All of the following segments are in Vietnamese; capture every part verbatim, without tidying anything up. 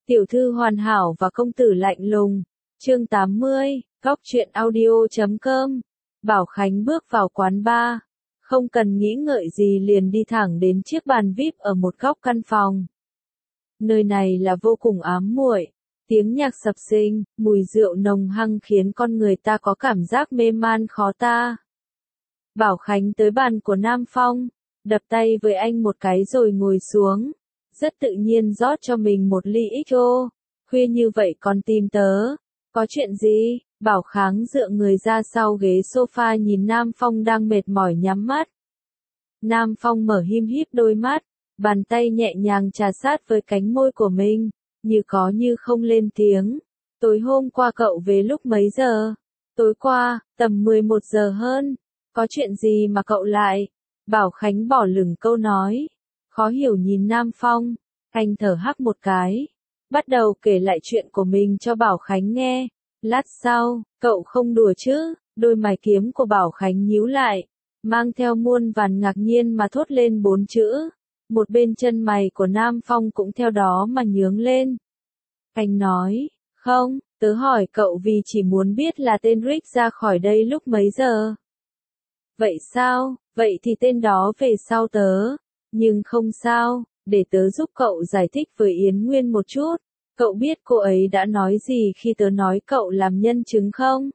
Tiểu thư hoàn hảo và công tử lạnh lùng. Chương tám mươi, góc truyện audio chấm com. Bảo Khánh bước vào quán bar, không cần nghĩ ngợi gì liền đi thẳng đến chiếc bàn vi ai pi ở một góc căn phòng. Nơi này là vô cùng ám muội, tiếng nhạc sập sình, mùi rượu nồng hăng khiến con người ta có cảm giác mê man khó tả. Bảo Khánh tới bàn của Nam Phong, đập tay với anh một cái rồi ngồi xuống, rất tự nhiên rót cho mình một ly ích ô. Khuya như vậy còn tìm tớ, có chuyện gì? Bảo Kháng dựa người ra sau ghế sofa nhìn Nam Phong đang mệt mỏi nhắm mắt. Nam Phong mở híp híp đôi mắt, bàn tay nhẹ nhàng trà sát với cánh môi của mình, như có như không lên tiếng. Tối hôm qua cậu về lúc mấy giờ? Tối qua, tầm mười một giờ hơn. Có chuyện gì mà cậu lại? Bảo Khánh bỏ lửng câu nói, khó hiểu nhìn Nam Phong. Anh thở hắt một cái, bắt đầu kể lại chuyện của mình cho Bảo Khánh nghe. Lát sau, cậu không đùa chứ? Đôi mày kiếm của Bảo Khánh nhíu lại, mang theo muôn vàn ngạc nhiên mà thốt lên bốn chữ. Một bên chân mày của Nam Phong cũng theo đó mà nhướng lên. Anh nói, không, tớ hỏi cậu vì chỉ muốn biết là tên Rick ra khỏi đây lúc mấy giờ. Vậy sao? Vậy thì tên đó về sau tớ. Nhưng không sao, để tớ giúp cậu giải thích với Yến Nguyên một chút. Cậu biết cô ấy đã nói gì khi tớ nói cậu làm nhân chứng không?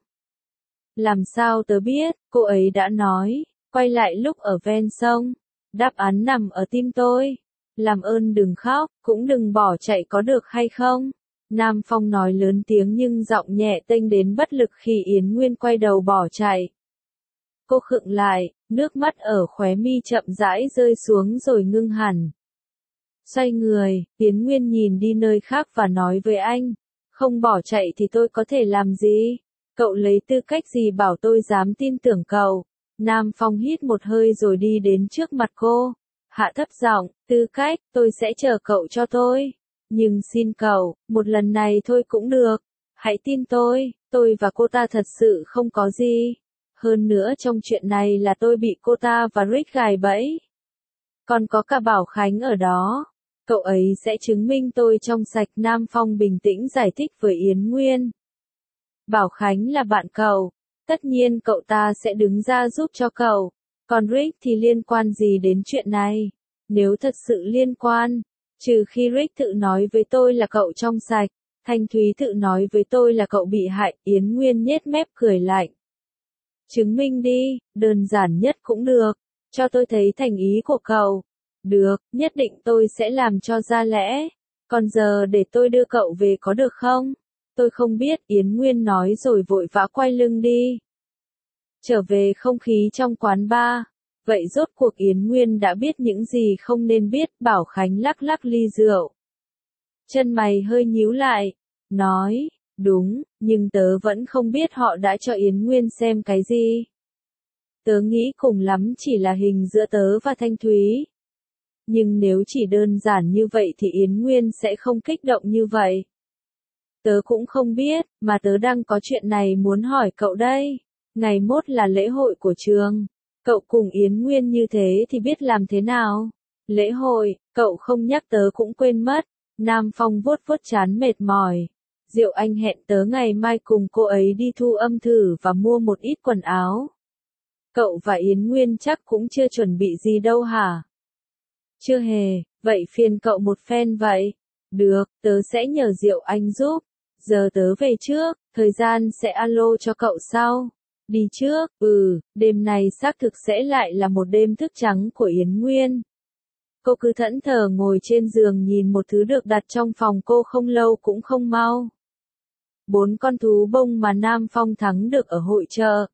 Làm sao tớ biết? Cô ấy đã nói, quay lại lúc ở ven sông. Đáp án nằm ở tim tôi. Làm ơn đừng khóc, cũng đừng bỏ chạy có được hay không? Nam Phong nói lớn tiếng nhưng giọng nhẹ tênh đến bất lực khi Yến Nguyên quay đầu bỏ chạy. Cô khựng lại, nước mắt ở khóe mi chậm rãi rơi xuống rồi ngưng hẳn. Xoay người, Yến Nguyên nhìn đi nơi khác và nói với anh, không bỏ chạy thì tôi có thể làm gì? Cậu lấy tư cách gì bảo tôi dám tin tưởng cậu? Nam Phong hít một hơi rồi đi đến trước mặt cô, hạ thấp giọng, tư cách, tôi sẽ chờ cậu cho tôi. Nhưng xin cậu, một lần này thôi cũng được. Hãy tin tôi, tôi và cô ta thật sự không có gì. Hơn nữa trong chuyện này là tôi bị cô ta và Rick gài bẫy. Còn có cả Bảo Khánh ở đó. Cậu ấy sẽ chứng minh tôi trong sạch. Nam Phong bình tĩnh giải thích với Yến Nguyên. Bảo Khánh là bạn cậu. Tất nhiên cậu ta sẽ đứng ra giúp cho cậu. Còn Rick thì liên quan gì đến chuyện này? Nếu thật sự liên quan, trừ khi Rick tự nói với tôi là cậu trong sạch, Thanh Thúy tự nói với tôi là cậu bị hại. Yến Nguyên nhếch mép cười lạnh. Chứng minh đi, đơn giản nhất cũng được. Cho tôi thấy thành ý của cậu. Được, nhất định tôi sẽ làm cho ra lẽ. Còn giờ để tôi đưa cậu về có được không? Tôi không biết, Yến Nguyên nói rồi vội vã quay lưng đi. Trở về không khí trong quán bar. Vậy rốt cuộc Yến Nguyên đã biết những gì không nên biết. Bảo Khánh lắc lắc ly rượu. Chân mày hơi nhíu lại. Nói, đúng, nhưng tớ vẫn không biết họ đã cho Yến Nguyên xem cái gì. Tớ nghĩ cùng lắm chỉ là hình giữa tớ và Thanh Thúy. Nhưng nếu chỉ đơn giản như vậy thì Yến Nguyên sẽ không kích động như vậy. Tớ cũng không biết, mà tớ đang có chuyện này muốn hỏi cậu đây. Ngày mốt là lễ hội của trường. Cậu cùng Yến Nguyên như thế thì biết làm thế nào? Lễ hội, cậu không nhắc tớ cũng quên mất. Nam Phong vuốt vuốt trán mệt mỏi. Diệu Anh hẹn tớ ngày mai cùng cô ấy đi thu âm thử và mua một ít quần áo. Cậu và Yến Nguyên chắc cũng chưa chuẩn bị gì đâu hả? Chưa hề, vậy phiền cậu một phen vậy. Được, tớ sẽ nhờ Diệu Anh giúp. Giờ tớ về trước, thời gian sẽ alo cho cậu sau. Đi trước, ừ, đêm này xác thực sẽ lại là một đêm thức trắng của Yến Nguyên. Cô cứ thẫn thờ ngồi trên giường nhìn một thứ được đặt trong phòng cô không lâu cũng không mau. Bốn con thú bông mà Nam Phong thắng được ở hội chợ.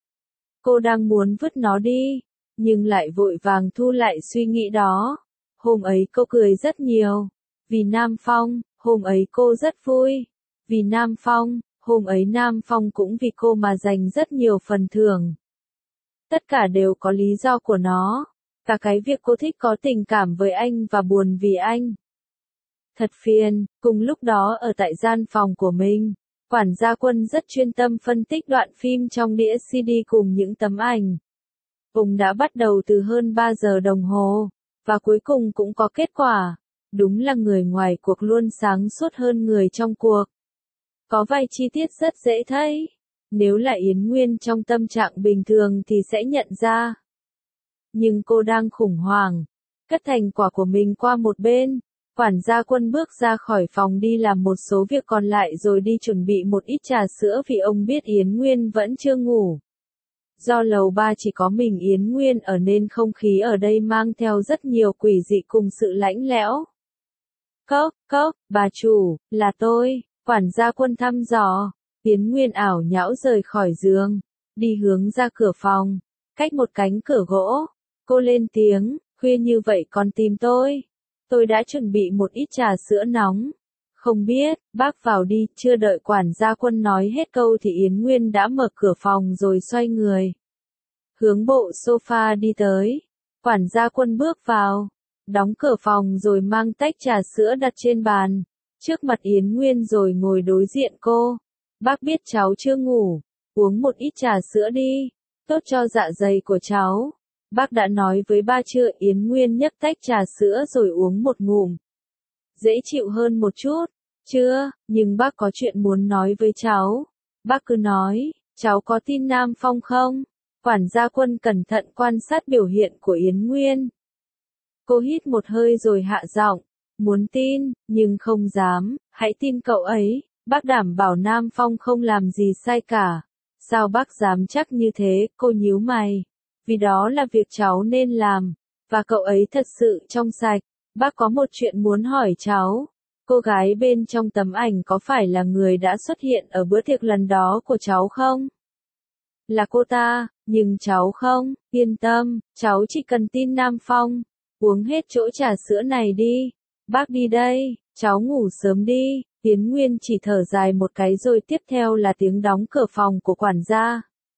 Cô đang muốn vứt nó đi, nhưng lại vội vàng thu lại suy nghĩ đó. Hôm ấy cô cười rất nhiều. Vì Nam Phong, hôm ấy cô rất vui. Vì Nam Phong, hôm ấy Nam Phong cũng vì cô mà dành rất nhiều phần thưởng. Tất cả đều có lý do của nó. Cả cái việc cô thích có tình cảm với anh và buồn vì anh. Thật phiền, cùng lúc đó ở tại gian phòng của mình, quản gia Quân rất chuyên tâm phân tích đoạn phim trong đĩa xê đê cùng những tấm ảnh. Ông đã bắt đầu từ hơn ba giờ đồng hồ, và cuối cùng cũng có kết quả. đúng là người ngoài cuộc luôn sáng suốt hơn người trong cuộc. Có vài chi tiết rất dễ thấy. Nếu là Yến Nguyên trong tâm trạng bình thường thì sẽ nhận ra. Nhưng cô đang khủng hoảng. Cất thành quả của mình qua một bên. Quản gia Quân bước ra khỏi phòng đi làm một số việc còn lại rồi đi chuẩn bị một ít trà sữa vì ông biết Yến Nguyên vẫn chưa ngủ. Do lầu ba chỉ có mình Yến Nguyên ở nên không khí ở đây mang theo rất nhiều quỷ dị cùng sự lãnh lẽo. Cốc, cốc, bà chủ, là tôi, quản gia Quân thăm dò. Yến Nguyên ảo nhão rời khỏi giường, đi hướng ra cửa phòng, cách một cánh cửa gỗ. Cô lên tiếng, khuya như vậy còn tìm tôi. Tôi đã chuẩn bị một ít trà sữa nóng. Không biết, bác vào đi, chưa đợi quản gia Quân nói hết câu thì Yến Nguyên đã mở cửa phòng rồi xoay người. Hướng bộ sofa đi tới. Quản gia Quân bước vào, đóng cửa phòng rồi mang tách trà sữa đặt trên bàn, trước mặt Yến Nguyên rồi ngồi đối diện cô. Bác biết cháu chưa ngủ, uống một ít trà sữa đi, tốt cho dạ dày của cháu. Bác đã nói với ba chưa? Yến Nguyên nhấc tách trà sữa rồi uống một ngụm. Dễ chịu hơn một chút. Chưa, nhưng bác có chuyện muốn nói với cháu. Bác cứ nói, cháu có tin Nam Phong không? Quản gia Quân cẩn thận quan sát biểu hiện của Yến Nguyên. Cô hít một hơi rồi hạ giọng, muốn tin, nhưng không dám, hãy tin cậu ấy, bác đảm bảo Nam Phong không làm gì sai cả. Sao bác dám chắc như thế? Cô nhíu mày. Vì đó là việc cháu nên làm, và cậu ấy thật sự trong sạch. Bác có một chuyện muốn hỏi cháu. Cô gái bên trong tấm ảnh có phải là người đã xuất hiện ở bữa tiệc lần đó của cháu không? Là cô ta, nhưng cháu không, yên tâm, cháu chỉ cần tin Nam Phong. Uống hết chỗ trà sữa này đi. Bác đi đây, cháu ngủ sớm đi. Yến Nguyên chỉ thở dài một cái rồi tiếp theo là tiếng đóng cửa phòng của quản gia.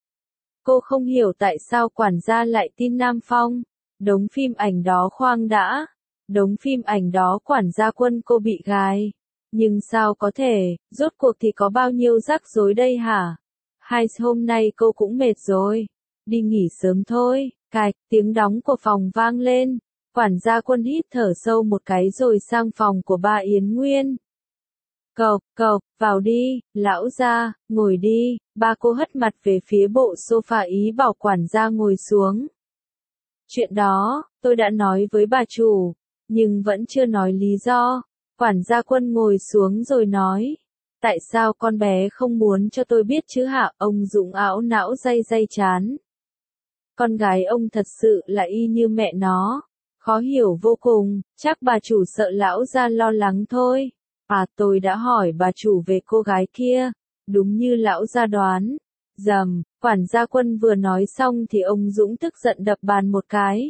Cô không hiểu tại sao quản gia lại tin Nam Phong. Đống phim ảnh đó khoang đã. Đống phim ảnh đó quản gia Quân cô bị gài. Nhưng sao có thể, rốt cuộc thì có bao nhiêu rắc rối đây hả? Hai hôm nay cô cũng mệt rồi. Đi nghỉ sớm thôi. Cạch, tiếng đóng của phòng vang lên. Quản gia Quân hít thở sâu một cái rồi sang phòng của ba Yến Nguyên. Cộc, cộc, vào đi, lão gia, ngồi đi. Ba cô hất mặt về phía bộ sofa ý bảo quản gia ngồi xuống. Chuyện đó, tôi đã nói với bà chủ, nhưng vẫn chưa nói lý do. Quản gia Quân ngồi xuống rồi nói. Tại sao con bé không muốn cho tôi biết chứ hả? Ông Dũng ảo não day day chán. Con gái ông thật sự là y như mẹ nó. Khó hiểu vô cùng, chắc bà chủ sợ lão gia lo lắng thôi. À, tôi đã hỏi bà chủ về cô gái kia, đúng như lão gia đoán. Dầm, quản gia Quân vừa nói xong thì ông Dũng tức giận đập bàn một cái.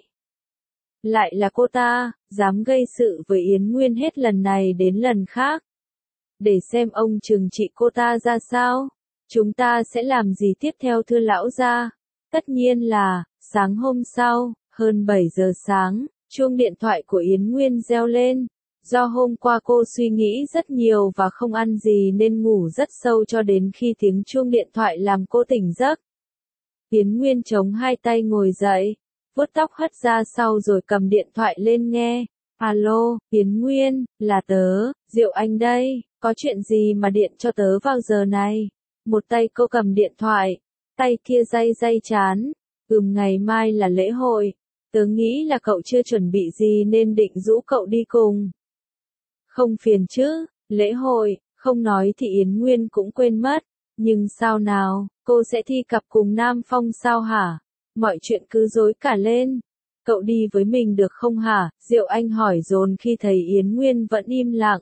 Lại là cô ta, dám gây sự với Yến Nguyên hết lần này đến lần khác. Để xem ông trừng trị cô ta ra sao. Chúng ta sẽ làm gì tiếp theo thưa lão gia? Tất nhiên là, sáng hôm sau, hơn bảy giờ sáng, chuông điện thoại của Yến Nguyên reo lên. Do hôm qua cô suy nghĩ rất nhiều và không ăn gì nên ngủ rất sâu cho đến khi tiếng chuông điện thoại làm cô tỉnh giấc. Yến Nguyên chống hai tay ngồi dậy, vuốt tóc hất ra sau rồi cầm điện thoại lên nghe. Alo, Yến Nguyên, là tớ, Diệu Anh đây, có chuyện gì mà điện cho tớ vào giờ này? Một tay cô cầm điện thoại, tay kia day day chán. Ừm, ngày mai là lễ hội, tớ nghĩ là cậu chưa chuẩn bị gì nên định rủ cậu đi cùng. Không phiền chứ, lễ hội, không nói thì Yến Nguyên cũng quên mất. Nhưng sao nào, cô sẽ thi cặp cùng Nam Phong sao hả? Mọi chuyện cứ rối cả lên. Cậu đi với mình được không hả? Diệu Anh hỏi dồn khi thấy Yến Nguyên vẫn im lặng.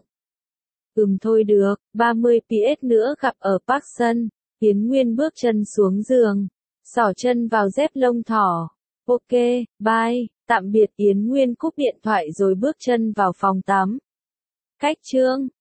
Ừm thôi được, ba mươi ps nữa gặp ở Park Sun. Yến Nguyên bước chân xuống giường, xỏ chân vào dép lông thỏ. Ok, bye, tạm biệt. Yến Nguyên cúp điện thoại rồi bước chân vào phòng tắm. Cách chương